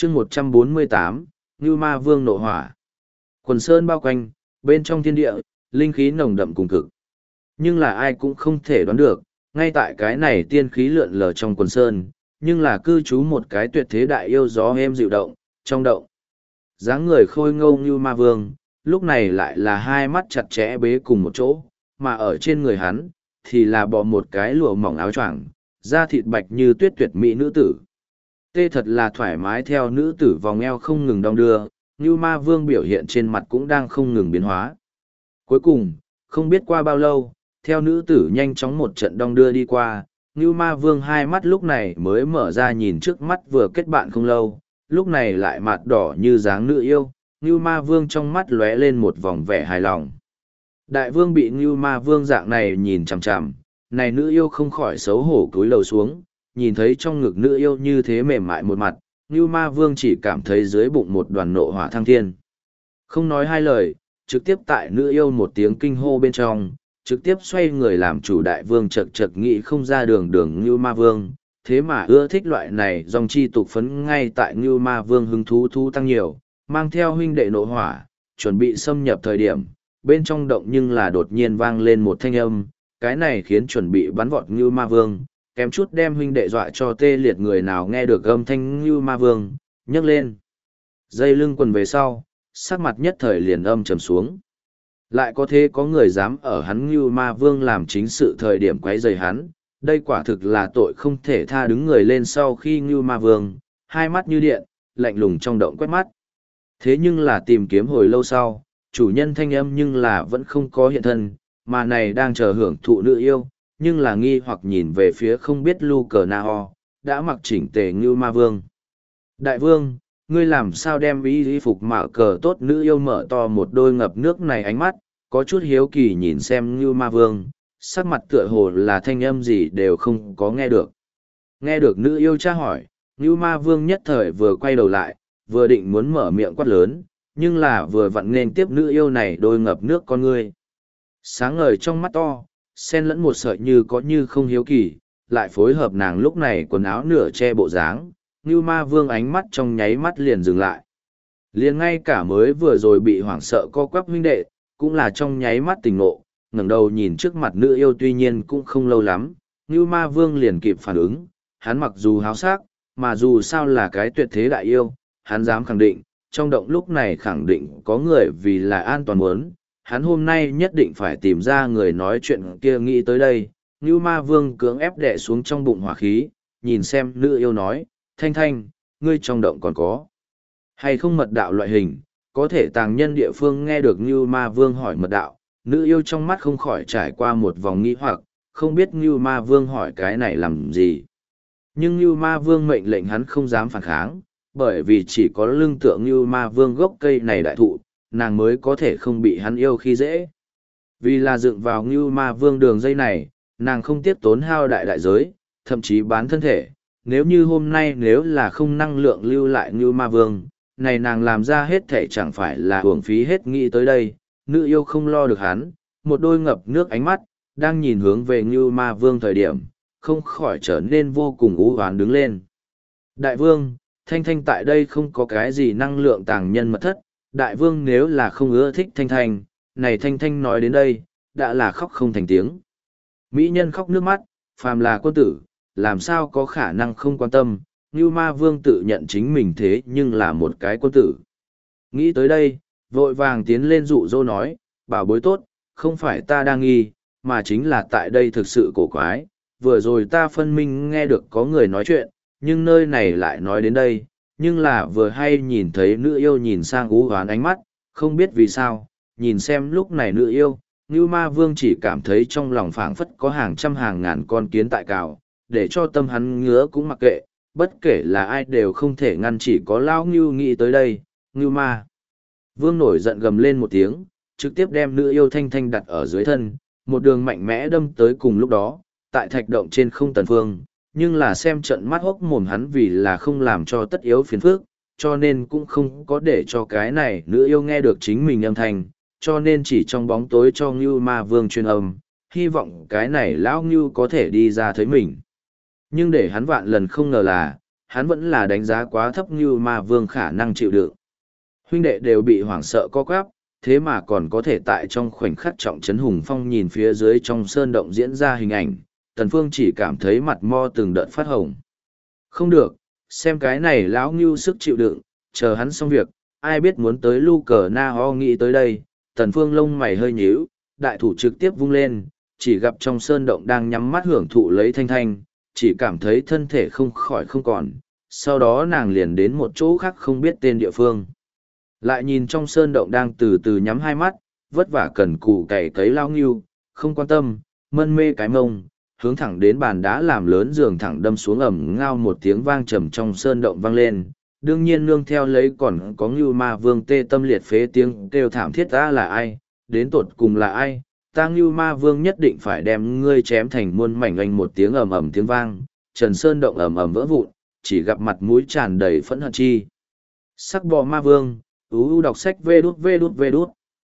chương 148, Ngưu Ma Vương nộ hỏa. Quần sơn bao quanh, bên trong thiên địa, linh khí nồng đậm cùng cực. Nhưng là ai cũng không thể đoán được, ngay tại cái này tiên khí lượn lờ trong quần sơn, nhưng là cư trú một cái tuyệt thế đại yêu gió êm dịu động, trong động. Dáng người khôi ngâu Ngưu Ma Vương, lúc này lại là hai mắt chặt chẽ bế cùng một chỗ, mà ở trên người hắn, thì là bò một cái lụa mỏng áo choàng, da thịt bạch như tuyết tuyệt mỹ nữ tử. Tê thật là thoải mái theo nữ tử vòng eo không ngừng đong đưa, Ngưu Ma Vương biểu hiện trên mặt cũng đang không ngừng biến hóa. Cuối cùng, không biết qua bao lâu, theo nữ tử nhanh chóng một trận đong đưa đi qua, Ngưu Ma Vương hai mắt lúc này mới mở ra nhìn trước mắt vừa kết bạn không lâu, lúc này lại mặt đỏ như dáng nữ yêu, Ngưu Ma Vương trong mắt lóe lên một vòng vẻ hài lòng. Đại vương bị Ngưu Ma Vương dạng này nhìn chằm chằm, này nữ yêu không khỏi xấu hổ cúi đầu xuống, nhìn thấy trong ngực nữ yêu như thế mềm mại một mặt, Ngưu Ma Vương chỉ cảm thấy dưới bụng một đoàn nộ hỏa thăng thiên. Không nói hai lời, trực tiếp tại nữ yêu một tiếng kinh hô bên trong, trực tiếp xoay người làm chủ đại vương chật chật nghĩ không ra đường Ngưu Ma Vương, thế mà ưa thích loại này dòng chi tục phấn ngay tại Ngưu Ma Vương hứng thú tăng nhiều, mang theo huynh đệ nộ hỏa, chuẩn bị xâm nhập thời điểm, bên trong động nhưng là đột nhiên vang lên một thanh âm, cái này khiến chuẩn bị bắn vọt Ngưu Ma Vương, kém chút đem huynh đệ dọa cho tê liệt người nào nghe được âm thanh Ngưu Ma Vương, nhấc lên. Dây lưng quần về sau, sắc mặt nhất thời liền âm trầm xuống. Lại có thế có người dám ở hắn Ngưu Ma Vương làm chính sự thời điểm quấy rầy hắn, đây quả thực là tội không thể tha. Đứng người lên sau khi Ngưu Ma Vương, hai mắt như điện, lạnh lùng trong động quét mắt. Thế nhưng là tìm kiếm hồi lâu sau, chủ nhân thanh âm nhưng là vẫn không có hiện thân, mà này đang chờ hưởng thụ nữ yêu, nhưng là nghi hoặc nhìn về phía không biết Lu Cờ Na Ho, đã mặc chỉnh tề Ngưu Ma Vương. Đại vương, ngươi làm sao đem y phục mạ cờ tốt nữ yêu mở to một đôi ngập nước này ánh mắt, có chút hiếu kỳ nhìn xem Ngưu Ma Vương, sắc mặt tựa hồ là thanh âm gì đều không có nghe được. Nghe được nữ yêu tra hỏi, Ngưu Ma Vương nhất thời vừa quay đầu lại, vừa định muốn mở miệng quát lớn, nhưng là vừa vặn nên tiếp nữ yêu này đôi ngập nước con ngươi. Sáng ngời trong mắt to, xen lẫn một sợi như có như không hiếu kỳ, lại phối hợp nàng lúc này quần áo nửa che bộ dáng, Ngưu Ma Vương ánh mắt trong nháy mắt liền dừng lại. Liền ngay cả mới vừa rồi bị hoảng sợ co quắp huynh đệ, cũng là trong nháy mắt tỉnh ngộ, ngẩng đầu nhìn trước mặt nữ yêu tuy nhiên cũng không lâu lắm, Ngưu Ma Vương liền kịp phản ứng, hắn mặc dù háo sắc, mà dù sao là cái tuyệt thế đại yêu, hắn dám khẳng định, trong động lúc này khẳng định có người vì là an toàn muốn, hắn hôm nay nhất định phải tìm ra người nói chuyện kia. Nghĩ tới đây, Ngưu Ma Vương cưỡng ép đè xuống trong bụng hỏa khí, nhìn xem nữ yêu nói, Thanh Thanh, ngươi trong động còn có hay không mật đạo loại hình, có thể tàng nhân địa phương. Nghe được Ngưu Ma Vương hỏi mật đạo, nữ yêu trong mắt không khỏi trải qua một vòng nghi hoặc, không biết Ngưu Ma Vương hỏi cái này làm gì. Nhưng Ngưu Ma Vương mệnh lệnh hắn không dám phản kháng, bởi vì chỉ có lưng tượng Ngưu Ma Vương gốc cây này đại thụ, nàng mới có thể không bị hắn yêu khi dễ. Vì là dựng vào Ngưu Ma Vương đường dây này, nàng không tiếc tốn hao đại giới, thậm chí bán thân thể. Nếu như hôm nay nếu là không năng lượng lưu lại Ngưu Ma Vương, này nàng làm ra hết thể chẳng phải là uổng phí hết. Nghĩ tới đây, nữ yêu không lo được hắn, một đôi ngập nước ánh mắt, đang nhìn hướng về Ngưu Ma Vương thời điểm, không khỏi trở nên vô cùng u hoán đứng lên. Đại vương, Thanh Thanh tại đây không có cái gì năng lượng tàng nhân mật thất, đại vương nếu là không ưa thích Thanh Thanh, này Thanh Thanh nói đến đây, đã là khóc không thành tiếng. Mỹ nhân khóc nước mắt, phàm là quân tử, làm sao có khả năng không quan tâm, Ngưu Ma Vương tự nhận chính mình thế nhưng là một cái quân tử. Nghĩ tới đây, vội vàng tiến lên dụ dỗ nói, bảo bối tốt, không phải ta đang nghi, mà chính là tại đây thực sự cổ quái, vừa rồi ta phân minh nghe được có người nói chuyện, nhưng nơi này lại nói đến đây, nhưng là vừa hay nhìn thấy nữ yêu nhìn sang ú hoán ánh mắt, không biết vì sao, nhìn xem lúc này nữ yêu, Ngưu Ma Vương chỉ cảm thấy trong lòng phảng phất có hàng trăm hàng ngàn con kiến tại cào, để cho tâm hắn ngứa cũng mặc kệ, bất kể là ai đều không thể ngăn. Chỉ có Lao Ngưu nghĩ tới đây, Ngưu Ma Vương nổi giận gầm lên một tiếng, trực tiếp đem nữ yêu Thanh Thanh đặt ở dưới thân, một đường mạnh mẽ đâm tới. Cùng lúc đó, tại thạch động trên không tần phương, nhưng là xem trận mắt hốc mồm hắn vì là không làm cho tất yếu phiền phức, cho nên cũng không có để cho cái này nữ yêu nghe được chính mình âm thanh, cho nên chỉ trong bóng tối cho Ngưu Ma Vương truyền âm, hy vọng cái này lão Ngưu có thể đi ra thấy mình. Nhưng để hắn vạn lần không ngờ là, hắn vẫn là đánh giá quá thấp Ngưu Ma Vương khả năng chịu đựng. Huynh đệ đều bị hoảng sợ co quắp, thế mà còn có thể tại trong khoảnh khắc trọng trấn hùng phong nhìn phía dưới trong sơn động diễn ra hình ảnh, Tần Phương chỉ cảm thấy mặt mo từng đợt phát hồng. Không được, xem cái này lão Ngưu sức chịu đựng, chờ hắn xong việc, ai biết muốn tới Lu Cờ Na Ho nghĩ tới đây, Tần Phương lông mày hơi nhíu, đại thủ trực tiếp vung lên, chỉ gặp trong sơn động đang nhắm mắt hưởng thụ lấy Thanh Thanh, chỉ cảm thấy thân thể không khỏi không còn, sau đó nàng liền đến một chỗ khác không biết tên địa phương. Lại nhìn trong sơn động đang từ từ nhắm hai mắt, vất vả cần cù cày cấy lao Ngưu, không quan tâm, mân mê cái mông, hướng thẳng đến bàn đá làm lớn giường thẳng đâm xuống ầm ngao một tiếng vang trầm trong sơn động vang lên. Đương nhiên nương theo lấy còn có Ngưu Ma Vương tê tâm liệt phế tiếng kêu thảm thiết ta là ai, đến tột cùng là ai, ta Ngưu Ma Vương nhất định phải đem ngươi chém thành muôn mảnh oanh một tiếng ầm ầm tiếng vang, trần sơn động ầm ầm vỡ vụn, chỉ gặp mặt mũi tràn đầy phẫn hận chi. Sắc bò Ma Vương, đọc sách vê đút.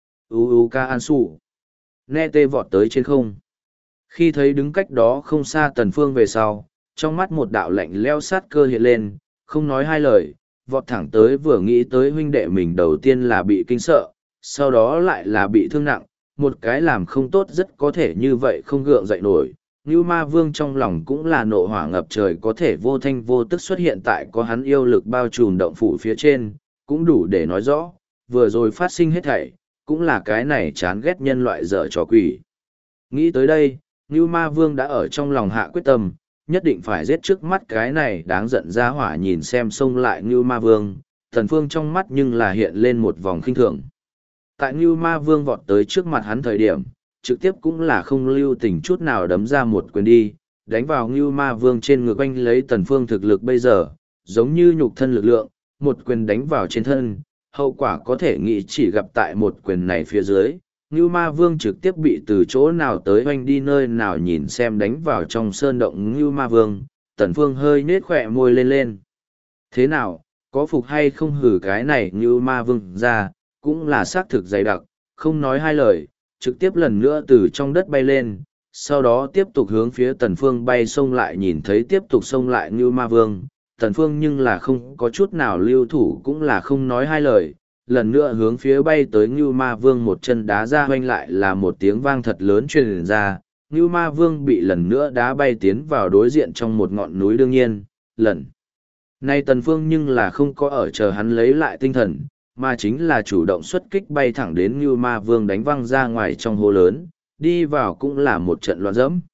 Ca an sủ. Nghe tê vọt tới trên không. Khi thấy đứng cách đó không xa Tần Phương về sau, trong mắt một đạo lạnh lẽo sát cơ hiện lên, không nói hai lời, vọt thẳng tới vừa nghĩ tới huynh đệ mình đầu tiên là bị kinh sợ, sau đó lại là bị thương nặng, một cái làm không tốt rất có thể như vậy không gượng dậy nổi. Ngưu Ma Vương trong lòng cũng là nộ hỏa ngập trời có thể vô thanh vô tức xuất hiện tại có hắn yêu lực bao trùm động phủ phía trên, cũng đủ để nói rõ, vừa rồi phát sinh hết thảy, cũng là cái này chán ghét nhân loại dở trò quỷ. Nghĩ tới đây, Ngưu Ma Vương đã ở trong lòng hạ quyết tâm, nhất định phải giết trước mắt cái này đáng giận ra hỏa nhìn xem xông lại Ngưu Ma Vương, Tần Phương trong mắt nhưng là hiện lên một vòng khinh thường. Tại Ngưu Ma Vương vọt tới trước mặt hắn thời điểm, trực tiếp cũng là không lưu tình chút nào đấm ra một quyền đi, đánh vào Ngưu Ma Vương trên ngực anh lấy Tần Phương thực lực bây giờ, giống như nhục thân lực lượng, một quyền đánh vào trên thân, hậu quả có thể nghĩ chỉ gặp tại một quyền này phía dưới. Ngưu Ma Vương trực tiếp bị từ chỗ nào tới hoanh đi nơi nào nhìn xem đánh vào trong sơn động Ngưu Ma Vương, Tần Phương hơi nết khỏe môi lên lên. Thế nào, có phục hay không hử cái này Ngưu Ma Vương ra, cũng là xác thực dày đặc, không nói hai lời, trực tiếp lần nữa từ trong đất bay lên, sau đó tiếp tục hướng phía Tần Phương bay xông lại nhìn thấy tiếp tục xông lại Ngưu Ma Vương. Tần Phương nhưng là không có chút nào lưu thủ cũng là không nói hai lời, lần nữa hướng phía bay tới Ngưu Ma Vương một chân đá ra hoanh lại là một tiếng vang thật lớn truyền ra, Ngưu Ma Vương bị lần nữa đá bay tiến vào đối diện trong một ngọn núi đương nhiên, lần này Tần Phương nhưng là không có ở chờ hắn lấy lại tinh thần, mà chính là chủ động xuất kích bay thẳng đến Ngưu Ma Vương đánh văng ra ngoài trong hố lớn, đi vào cũng là một trận loạn dẫm.